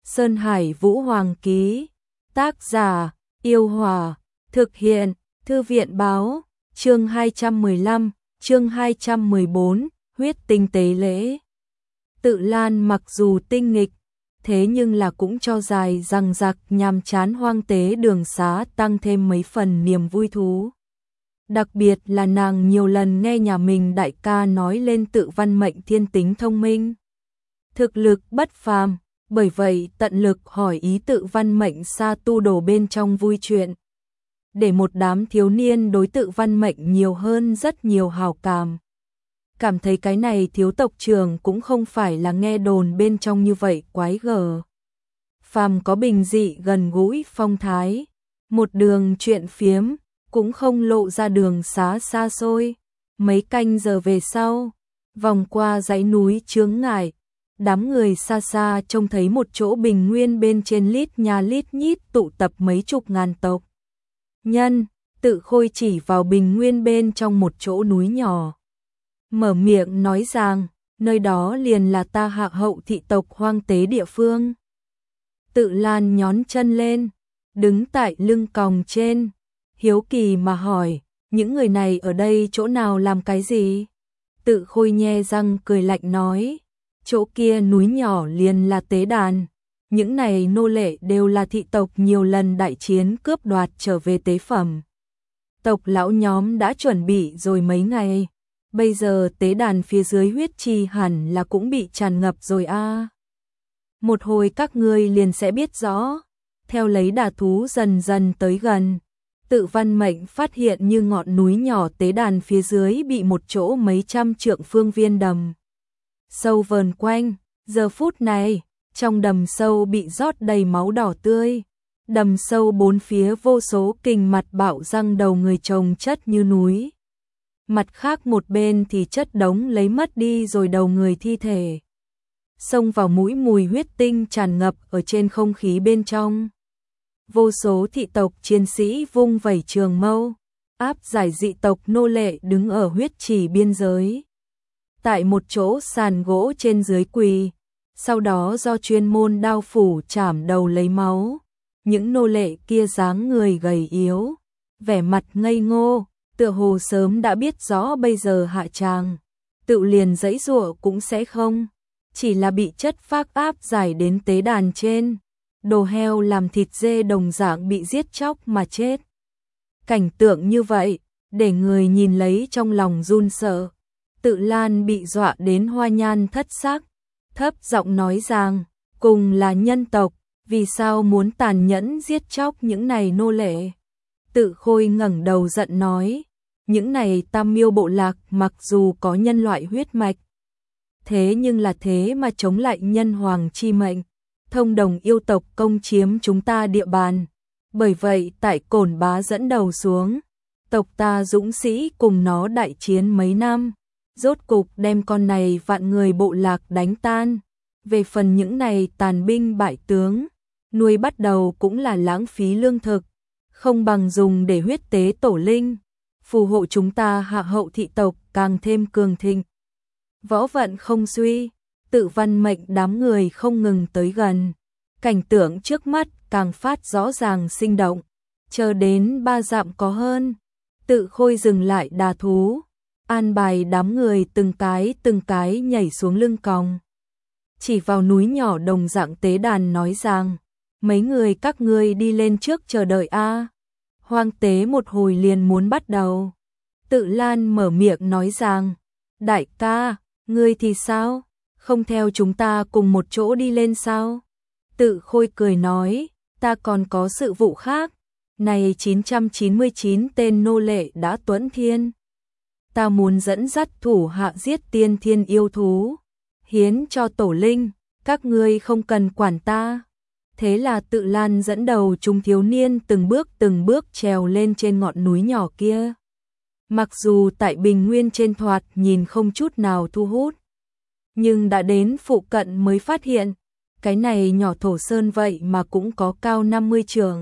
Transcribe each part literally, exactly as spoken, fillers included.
Sơn Hải Vũ Hoàng ký. Tác giả: Yêu Hòa. Thực hiện: Thư viện báo. Chương hai trăm mười lăm, chương hai trăm mười bốn, huyết tinh tế lễ. Tự Lan mặc dù tinh nghịch, thế nhưng là cũng cho dài rằng giặc nhàm chán hoang tế đường xá tăng thêm mấy phần niềm vui thú. Đặc biệt là nàng nhiều lần nghe nhà mình đại ca nói lên Tự Văn Mệnh thiên tính thông minh, thực lực bất phàm, bởi vậy tận lực hỏi ý Tự Văn Mệnh xa tu đồ bên trong vui chuyện. Để một đám thiếu niên đối Tự Văn Mệnh nhiều hơn rất nhiều hào cảm. Cảm thấy cái này thiếu tộc trưởng cũng không phải là nghe đồn bên trong như vậy quái gở. Phàm có bình dị gần gũi phong thái, một đường chuyện phiếm, cũng không lộ ra đường xá xa xôi. Mấy canh giờ về sau, vòng qua dãy núi chướng ngại, đám người xa xa trông thấy một chỗ bình nguyên bên trên lít nhà lít nhít tụ tập mấy chục ngàn tộc nhân. Tự Khôi chỉ vào bình nguyên bên trong một chỗ núi nhỏ, mở miệng nói rằng, nơi đó liền là ta Hạ Hậu thị tộc hoang tế địa phương. Tự Lan nhón chân lên, đứng tại lưng còng trên, hiếu kỳ mà hỏi, những người này ở đây chỗ nào làm cái gì? Tự Khôi nhe răng cười lạnh nói, chỗ kia núi nhỏ liền là tế đàn, những này nô lệ đều là thị tộc nhiều lần đại chiến cướp đoạt trở về tế phẩm. Tộc lão nhóm đã chuẩn bị rồi mấy ngày, bây giờ tế đàn phía dưới huyết chi hẳn là cũng bị tràn ngập rồi a. À. Một hồi các ngươi liền sẽ biết rõ. Theo lấy đà thú dần dần tới gần, Tự Văn Mệnh phát hiện như ngọn núi nhỏ tế đàn phía dưới bị một chỗ mấy trăm trượng phương viên đầm sâu vờn quanh. Giờ phút này, trong đầm sâu bị rót đầy máu đỏ tươi. Đầm sâu bốn phía vô số kình mặt bạo răng đầu người chồng chất như núi. Mặt khác một bên thì chất đống lấy mất đi rồi đầu người thi thể. Xông vào mũi mùi huyết tinh tràn ngập ở trên không khí bên trong. Vô số thị tộc chiến sĩ vung vẩy trường mâu, áp giải dị tộc nô lệ đứng ở huyết trì biên giới. Tại một chỗ sàn gỗ trên dưới quỳ, sau đó do chuyên môn đao phủ chảm đầu lấy máu. Những nô lệ kia dáng người gầy yếu, vẻ mặt ngây ngô, tựa hồ sớm đã biết rõ bây giờ hạ tràng, tự liền giãy giụa cũng sẽ không, chỉ là bị chất phác áp giải đến tế đàn trên. Đồ heo làm thịt dê đồng dạng bị giết chóc mà chết. Cảnh tượng như vậy, để người nhìn lấy trong lòng run sợ. Tự Lan bị dọa đến hoa nhan thất sắc, thấp giọng nói rằng, cùng là nhân tộc, vì sao muốn tàn nhẫn giết chóc những này nô lệ? Tự Khôi ngẩng đầu giận nói, những này Tam Miêu bộ lạc mặc dù có nhân loại huyết mạch, thế nhưng là thế mà chống lại nhân hoàng chi mệnh, thông đồng yêu tộc công chiếm chúng ta địa bàn. Bởi vậy tại Cổn Bá dẫn đầu xuống, tộc ta dũng sĩ cùng nó đại chiến mấy năm, rốt cục đem con này vạn người bộ lạc đánh tan. Về phần những này tàn binh bại tướng, nuôi bắt đầu cũng là lãng phí lương thực, không bằng dùng để huyết tế tổ linh, phù hộ chúng ta Hạ Hậu thị tộc càng thêm cường thịnh. Võ vận không suy, Tự Văn Mệnh đám người không ngừng tới gần, cảnh tượng trước mắt càng phát rõ ràng sinh động. Chờ đến ba dặm có hơn, Tự Khôi dừng lại đà thú, an bài đám người từng cái từng cái nhảy xuống lưng còng, chỉ vào núi nhỏ đồng dạng tế đàn nói rằng, mấy người các ngươi đi lên trước chờ đợi a. À. Hoang tế một hồi liền muốn bắt đầu. Tự Lan mở miệng nói rằng, đại ca, ngươi thì sao? Không theo chúng ta cùng một chỗ đi lên sao? Tự Khôi cười nói, ta còn có sự vụ khác. Này chín trăm chín mươi chín tên nô lệ đã tuẫn thiên. Ta muốn dẫn dắt thủ hạ giết tiên thiên yêu thú, hiến cho tổ linh, các ngươi không cần quản ta. Thế là Tự Lan dẫn đầu chúng thiếu niên từng bước từng bước trèo lên trên ngọn núi nhỏ kia. Mặc dù tại bình nguyên trên thoạt nhìn không chút nào thu hút, nhưng đã đến phụ cận mới phát hiện, cái này nhỏ thổ sơn vậy mà cũng có cao năm mươi trượng.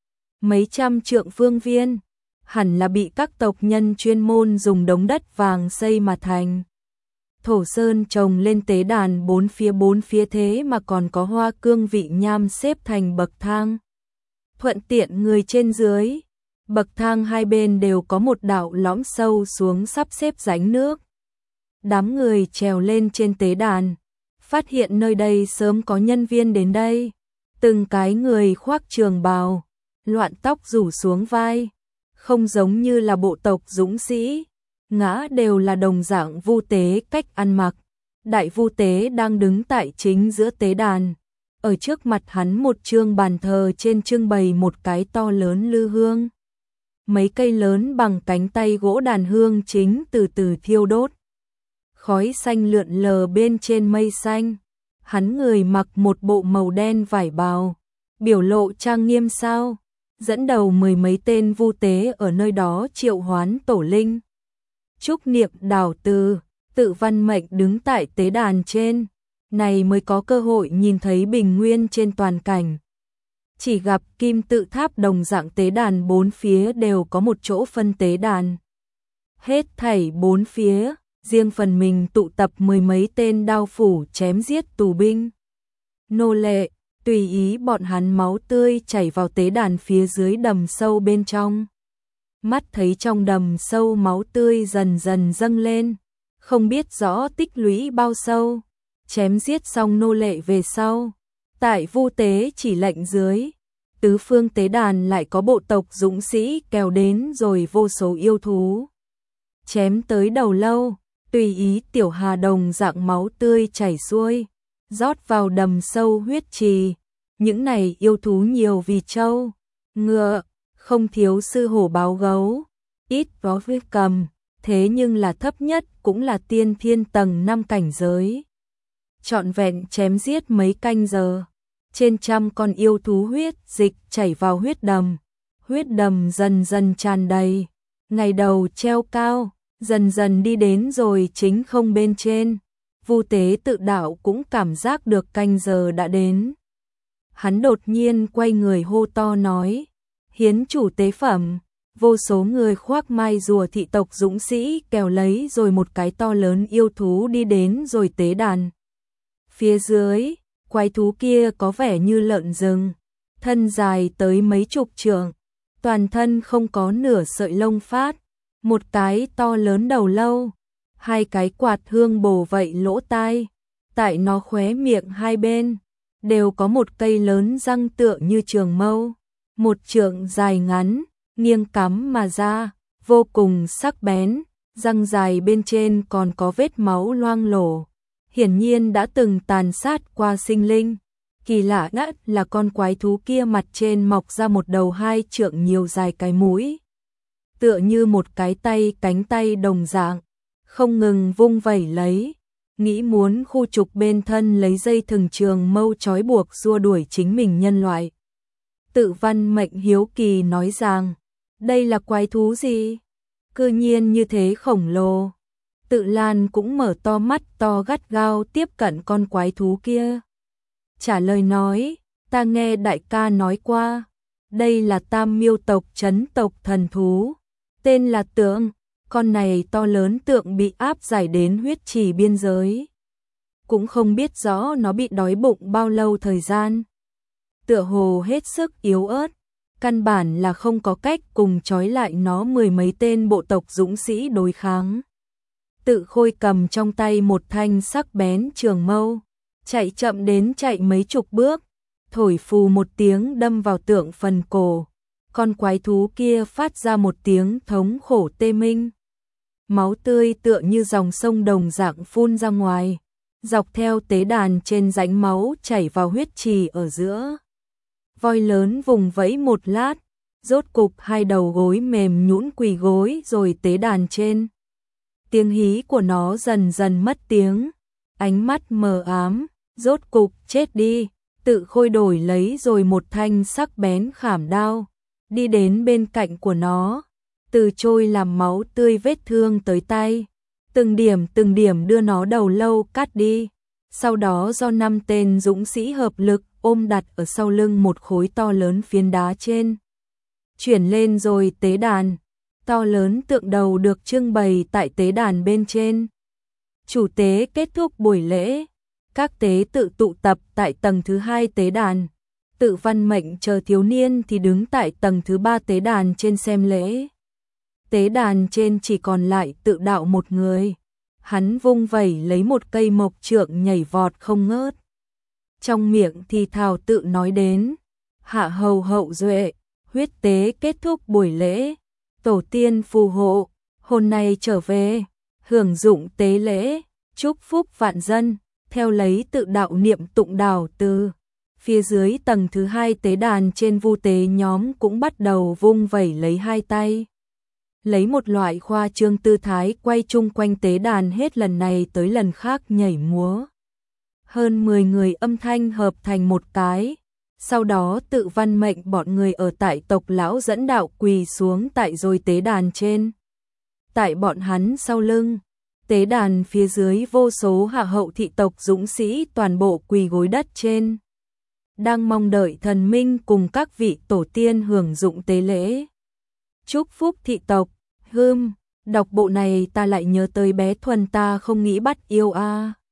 Mấy trăm trượng phương viên, hẳn là bị các tộc nhân chuyên môn dùng đống đất vàng xây mà thành. thổ sơn trồng lên tế đàn bốn phía bốn phía thế mà còn có hoa cương vị nham xếp thành bậc thang. Thuận tiện người trên dưới, bậc thang hai bên đều có một đạo lõm sâu xuống sắp xếp rãnh nước. Đám người trèo lên trên tế đàn, phát hiện nơi đây sớm có nhân viên đến đây. Từng cái người khoác trường bào, loạn tóc rủ xuống vai, không giống như là bộ tộc dũng sĩ, ngã đều là đồng dạng vu tế cách ăn mặc. Đại vu tế đang đứng tại chính giữa tế đàn, ở trước mặt hắn một chương bàn thờ trên trưng bày một cái to lớn lư hương. Mấy cây lớn bằng cánh tay gỗ đàn hương chính từ từ thiêu đốt. Khói xanh lượn lờ bên trên mây xanh. Hắn người mặc một bộ màu đen vải bào, biểu lộ trang nghiêm sao, dẫn đầu mười mấy tên vu tế ở nơi đó triệu hoán tổ linh. Trúc niệm đảo từ, Tự Văn Mệnh đứng tại tế đàn trên, này mới có cơ hội nhìn thấy bình nguyên trên toàn cảnh. Chỉ gặp kim tự tháp đồng dạng tế đàn bốn phía đều có một chỗ phân tế đàn. Hết thảy bốn phía, riêng phần mình tụ tập mười mấy tên đao phủ chém giết tù binh. Nô lệ, tùy ý bọn hắn máu tươi chảy vào tế đàn phía dưới đầm sâu bên trong. Mắt thấy trong đầm sâu máu tươi dần dần dâng lên, không biết rõ tích lũy bao sâu. Chém giết xong nô lệ về sau, tại vu tế chỉ lệnh dưới, tứ phương tế đàn lại có bộ tộc dũng sĩ kéo đến rồi vô số yêu thú. Chém tới đầu lâu, tùy ý tiểu hà đồng dạng máu tươi chảy xuôi, rót vào đầm sâu huyết trì. Những này yêu thú nhiều vì trâu, ngựa, không thiếu sư hổ báo gấu, ít có với cầm, thế nhưng là thấp nhất cũng là tiên thiên tầng năm cảnh giới. Trọn vẹn chém giết mấy canh giờ, trên trăm con yêu thú huyết dịch chảy vào huyết đầm, huyết đầm dần dần tràn đầy, ngày đầu treo cao, dần dần đi đến rồi chính không bên trên. Vu tế tự đạo cũng cảm giác được canh giờ đã đến. Hắn đột nhiên quay người hô to nói, hiến chủ tế phẩm. Vô số người khoác mai rùa thị tộc dũng sĩ kéo lấy rồi một cái to lớn yêu thú đi đến rồi tế đàn. Phía dưới, quái thú kia có vẻ như lợn rừng, thân dài tới mấy chục trượng, toàn thân không có nửa sợi lông phát, một cái to lớn đầu lâu, hai cái quạt hương bổ vậy lỗ tai, tại nó khóe miệng hai bên đều có một cây lớn răng tựa như trường mâu, một trượng dài ngắn, nghiêng cắm mà ra, vô cùng sắc bén, răng dài bên trên còn có vết máu loang lổ, hiển nhiên đã từng tàn sát qua sinh linh. Kỳ lạ nhất là con quái thú kia mặt trên mọc ra một đầu hai trượng nhiều dài cái mũi, tựa như một cái tay cánh tay đồng dạng, không ngừng vung vẩy lấy, nghĩ muốn khu trục bên thân lấy dây thừng trường mâu trói buộc xua đuổi chính mình nhân loại. Tự Văn Mệnh hiếu kỳ nói rằng, đây là quái thú gì? Cư nhiên như thế khổng lồ. Tự Lan cũng mở to mắt to gắt gao tiếp cận con quái thú kia. Trả lời nói, ta nghe đại ca nói qua, đây là Tam Miêu tộc trấn tộc thần thú, tên là Tượng, con này to lớn tượng bị áp giải đến huyết trì biên giới. Cũng không biết rõ nó bị đói bụng bao lâu thời gian. Tựa hồ hết sức yếu ớt, căn bản là không có cách cùng trói lại nó mười mấy tên bộ tộc dũng sĩ đối kháng. Tự Khôi cầm trong tay một thanh sắc bén trường mâu, chạy chậm đến chạy mấy chục bước, thổi phù một tiếng đâm vào tượng phần cổ. Con quái thú kia phát ra một tiếng thống khổ tê minh. Máu tươi tựa như dòng sông đồng dạng phun ra ngoài, dọc theo tế đàn trên rãnh máu chảy vào huyết trì ở giữa. Voi lớn vùng vẫy một lát, rốt cục hai đầu gối mềm nhũn quỳ gối rồi tế đàn trên. Tiếng hí của nó dần dần mất tiếng, ánh mắt mờ ám, rốt cục chết đi. Tự Khôi đổi lấy rồi một thanh sắc bén khảm đao, đi đến bên cạnh của nó, từ trôi làm máu tươi vết thương tới tay, từng điểm từng điểm đưa nó đầu lâu cắt đi. Sau đó do năm tên dũng sĩ hợp lực ôm đặt ở sau lưng một khối to lớn phiến đá trên, chuyển lên rồi tế đàn. To lớn tượng đầu được trưng bày tại tế đàn bên trên. Chủ tế kết thúc buổi lễ, các tế tự tụ tập tại tầng thứ hai tế đàn. Tự Văn Mệnh chờ thiếu niên thì đứng tại tầng thứ ba tế đàn trên xem lễ. Tế đàn trên chỉ còn lại Tự Đạo một người. Hắn vung vẩy lấy một cây mộc trượng nhảy vọt không ngớt. Trong miệng thì thào tự nói đến: hạ hầu hậu duệ, huyết tế kết thúc buổi lễ, tổ tiên phù hộ, hôm nay trở về, hưởng dụng tế lễ, chúc phúc vạn dân. Theo lấy Tự Đạo niệm tụng đào từ. Phía dưới tầng thứ hai tế đàn trên vu tế nhóm cũng bắt đầu vung vẩy lấy hai tay. Lấy một loại khoa trương tư thái quay chung quanh tế đàn hết lần này tới lần khác nhảy múa. Hơn mười người âm thanh hợp thành một cái. Sau đó Tự Văn Mệnh bọn người ở tại tộc lão dẫn đạo quỳ xuống tại rồi tế đàn trên. Tại bọn hắn sau lưng, tế đàn phía dưới vô số hạ hậu thị tộc dũng sĩ toàn bộ quỳ gối đất trên. Đang mong đợi thần minh cùng các vị tổ tiên hưởng dụng tế lễ. Chúc phúc thị tộc, hưm, đọc bộ này ta lại nhớ tới bé Thuần ta không nghĩ bắt yêu a. À.